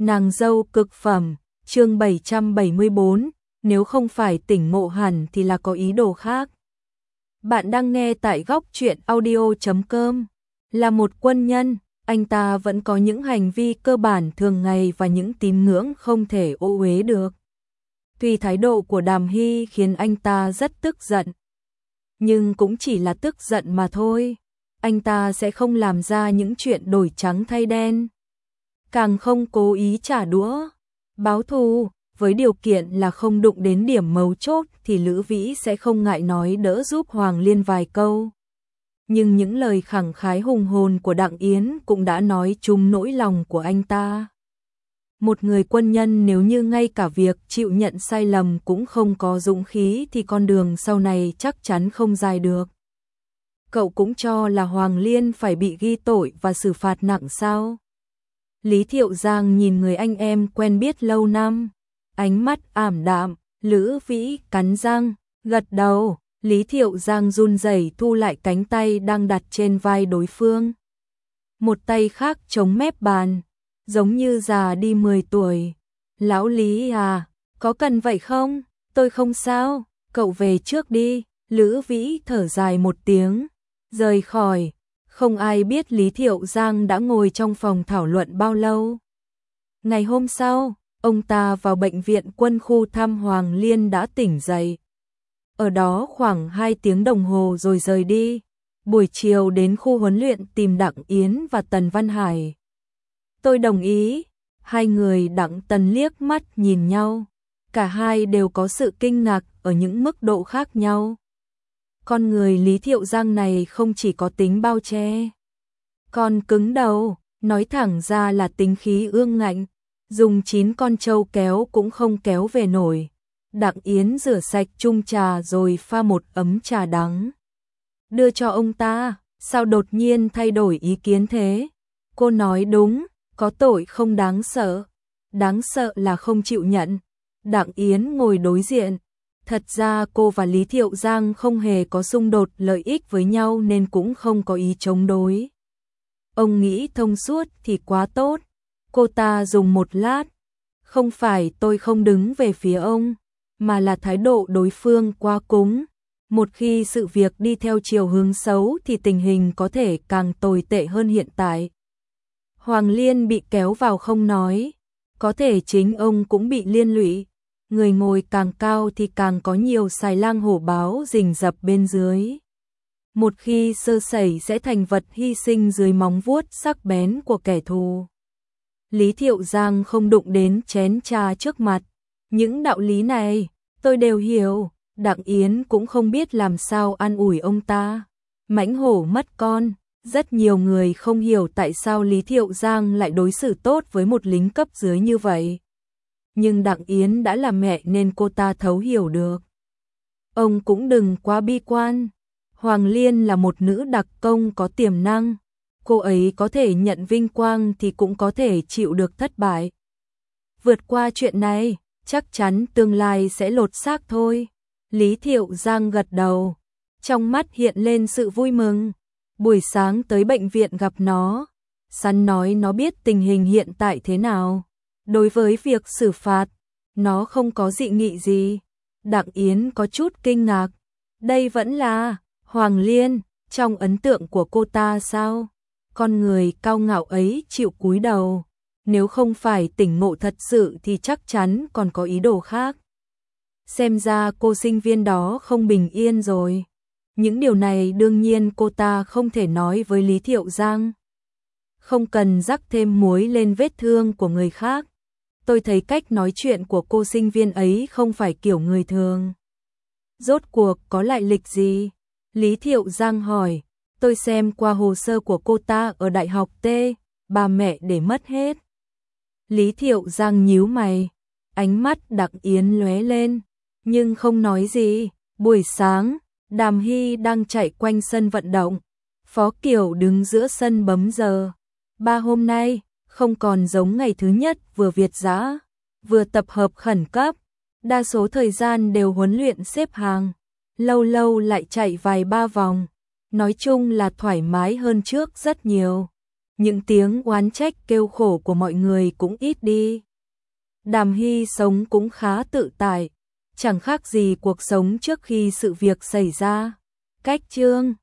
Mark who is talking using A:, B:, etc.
A: Nàng dâu cực phẩm, chương 774, nếu không phải tỉnh ngộ hẳn thì là có ý đồ khác. Bạn đang nghe tại góc truyện audio.com. Là một quân nhân, anh ta vẫn có những hành vi cơ bản thường ngày và những tín ngưỡng không thể ô uế được. Tuy thái độ của Đàm Hy khiến anh ta rất tức giận, nhưng cũng chỉ là tức giận mà thôi. Anh ta sẽ không làm ra những chuyện đổi trắng thay đen, càng không cố ý trả đũa, báo thù, với điều kiện là không đụng đến điểm mấu chốt thì Lữ Vĩ sẽ không ngại nói đỡ giúp Hoàng Liên vài câu. Nhưng những lời khẳng khái hùng hồn của Đặng Yến cũng đã nói trúng nỗi lòng của anh ta. Một người quân nhân nếu như ngay cả việc chịu nhận sai lầm cũng không có dũng khí thì con đường sau này chắc chắn không dài được. Cậu cũng cho là Hoàng Liên phải bị ghi tội và xử phạt nặng sao? Lý Thiệu Giang nhìn người anh em quen biết lâu năm, ánh mắt ảm đạm. Lữ Vĩ cắn răng, gật đầu. Lý Thiệu Giang run rẩy thu lại cánh tay đang đặt trên vai đối phương. Một tay khác chống mép bàn, giống như già đi 10 tuổi. Lão Lý à, có cần vậy không? Tôi không sao, cậu về trước đi. Lữ Vĩ thở dài một tiếng, rời khỏi. Không ai biết Lý Thiệu Giang đã ngồi trong phòng thảo luận bao lâu. Ngày hôm sau, ông ta vào bệnh viện quân khu thăm Hoàng Liên đã tỉnh dậy. Ở đó khoảng 2 tiếng đồng hồ rồi rời đi. Buổi chiều đến khu huấn luyện tìm Đặng Yến và Tần Văn Hải. Tôi đồng ý. Hai người Đặng Tần liếc mắt nhìn nhau. Cả hai đều có sự kinh ngạc ở những mức độ khác nhau. Con người Lý Thiệu Giang này không chỉ có tính bao che, còn cứng đầu, nói thẳng ra là tính khí ương ngạnh, dùng 9 con trâu kéo cũng không kéo về nổi. Đặng Yến rửa sạch chung trà rồi pha một ấm trà đắng, đưa cho ông ta. Sao đột nhiên thay đổi ý kiến thế? Cô nói đúng, có tội không đáng sợ, đáng sợ là không chịu nhận. Đặng Yến ngồi đối diện. Thật ra cô và Lý Thiệu Giang không hề có xung đột lợi ích với nhau nên cũng không có ý chống đối. Ông nghĩ thông suốt thì quá tốt. Cô ta dùng một lát. Không phải tôi không đứng về phía ông, mà là thái độ đối phương quá cứng. Một khi sự việc đi theo chiều hướng xấu thì tình hình có thể càng tồi tệ hơn hiện tại. Hoàng Liên bị kéo vào không nói, có thể chính ông cũng bị liên lụy. Người ngồi càng cao thì càng có nhiều xài lang hổ báo rình rập bên dưới. Một khi sơ sẩy sẽ thành vật hy sinh dưới móng vuốt sắc bén của kẻ thù. Lý Thiệu Giang không đụng đến chén trà trước mặt. Những đạo lý này, tôi đều hiểu. Đặng Yến cũng không biết làm sao an ủi ông ta. Mãnh hổ mất con. Rất nhiều người không hiểu tại sao Lý Thiệu Giang lại đối xử tốt với một lính cấp dưới như vậy. Nhưng Đặng Yến đã là mẹ nên cô ta thấu hiểu được. Ông cũng đừng quá bi quan. Hoàng Liên là một nữ đặc công có tiềm năng. Cô ấy có thể nhận vinh quang thì cũng có thể chịu được thất bại. Vượt qua chuyện này, chắc chắn tương lai sẽ lột xác thôi. Lý Thiệu Giang gật đầu, trong mắt hiện lên sự vui mừng. Buổi sáng tới bệnh viện gặp nó, Sắn nói nó biết tình hình hiện tại thế nào. Đối với việc xử phạt, nó không có dị nghị gì. Đặng Yến có chút kinh ngạc. Đây vẫn là Hoàng Liên, trong ấn tượng của cô ta sao? Con người cao ngạo ấy chịu cúi đầu. Nếu không phải tỉnh ngộ thật sự thì chắc chắn còn có ý đồ khác. Xem ra cô sinh viên đó không bình yên rồi. Những điều này đương nhiên cô ta không thể nói với Lý Thiệu Giang. Không cần rắc thêm muối lên vết thương của người khác. Tôi thấy cách nói chuyện của cô sinh viên ấy không phải kiểu người thường. Rốt cuộc có lại lịch gì? Lý Thiệu Giang hỏi. Tôi xem qua hồ sơ của cô ta ở Đại học T, bà mẹ để mất hết. Lý Thiệu Giang nhíu mày, ánh mắt Đặng Yến lóe lên, nhưng không nói gì. Buổi sáng, Đàm Hy đang chạy quanh sân vận động. Phó Kiều đứng giữa sân bấm giờ. Ba hôm nay, không còn giống ngày thứ nhất vừa việt dã, vừa tập hợp khẩn cấp. Đa số thời gian đều huấn luyện xếp hàng, lâu lâu lại chạy vài ba vòng. Nói chung là thoải mái hơn trước rất nhiều. những tiếng oán trách kêu khổ của mọi người cũng ít đi. Đàm Hy sống cũng khá tự tại, chẳng khác gì cuộc sống trước khi sự việc xảy ra. Cách chương